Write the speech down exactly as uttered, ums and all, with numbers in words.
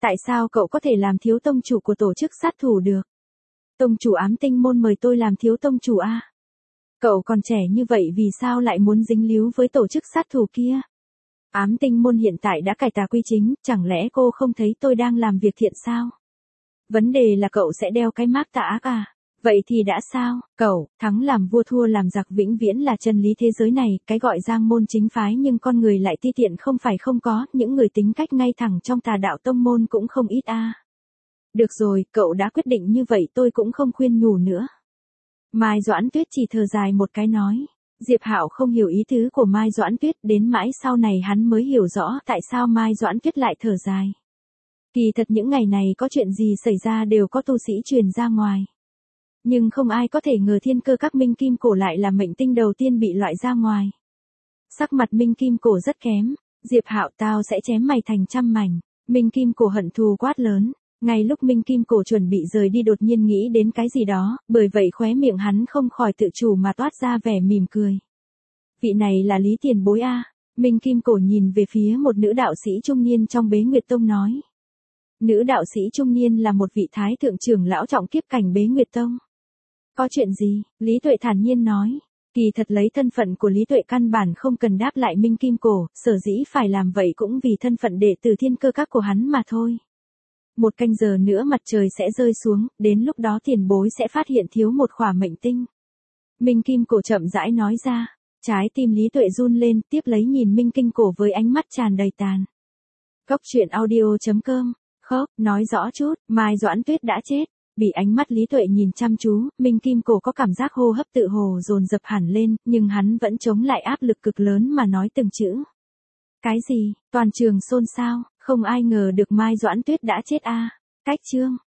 Tại sao cậu có thể làm thiếu tông chủ của tổ chức sát thủ được? Tông chủ ám tinh môn mời tôi làm thiếu tông chủ a. Cậu còn trẻ như vậy vì sao lại muốn dính líu với tổ chức sát thủ kia? Ám tinh môn hiện tại đã cải tà quy chính, chẳng lẽ cô không thấy tôi đang làm việc thiện sao? Vấn đề là cậu sẽ đeo cái mác tà ác à? Vậy thì đã sao? Cậu, thắng làm vua thua làm giặc vĩnh viễn là chân lý thế giới này, cái gọi giang môn chính phái nhưng con người lại ti tiện không phải không có, những người tính cách ngay thẳng trong tà đạo tông môn cũng không ít a. Được rồi, cậu đã quyết định như vậy tôi cũng không khuyên nhủ nữa. Mai Doãn Tuyết chỉ thở dài một cái nói. Diệp Hạo không hiểu ý tứ của Mai Doãn Tuyết, đến mãi sau này hắn mới hiểu rõ tại sao Mai Doãn Tuyết lại thở dài. Kỳ thật những ngày này có chuyện gì xảy ra đều có tu sĩ truyền ra ngoài. Nhưng không ai có thể ngờ thiên cơ các Minh Kim Cổ lại là mệnh tinh đầu tiên bị loại ra ngoài. Sắc mặt Minh Kim Cổ rất kém. Diệp Hạo, tao sẽ chém mày thành trăm mảnh. Minh Kim Cổ hận thù quát lớn. Ngay lúc Minh Kim Cổ chuẩn bị rời đi đột nhiên nghĩ đến cái gì đó, bởi vậy khóe miệng hắn không khỏi tự chủ mà toát ra vẻ mỉm cười. Vị này là Lý Tiền Bối a. Minh Kim Cổ nhìn về phía một nữ đạo sĩ trung niên trong Bế Nguyệt Tông nói. Nữ đạo sĩ trung niên là một vị thái thượng trưởng lão trọng kiếp cảnh Bế Nguyệt Tông. Có chuyện gì? Lý Tuệ thản nhiên nói. Kỳ thật lấy thân phận của Lý Tuệ căn bản không cần đáp lại Minh Kim Cổ, sở dĩ phải làm vậy cũng vì thân phận đệ tử thiên cơ các của hắn mà thôi. Một canh giờ nữa mặt trời sẽ rơi xuống, đến lúc đó tiền bối sẽ phát hiện thiếu một khỏa mệnh tinh. Minh Kim Cổ chậm rãi nói ra, trái tim Lý Tuệ run lên, tiếp lấy nhìn Minh Kim Cổ với ánh mắt tràn đầy tàn. Cốc truyện audio chấm com, khóc, nói rõ chút, Mai Doãn Tuyết đã chết. Bị ánh mắt Lý Tuệ nhìn chăm chú, Minh Kim Cổ có cảm giác hô hấp tự hồ dồn dập hẳn lên, nhưng hắn vẫn chống lại áp lực cực lớn mà nói từng chữ. Cái gì? Toàn trường xôn xao, không ai ngờ được Mai Doãn Tuyết đã chết a. Cách chương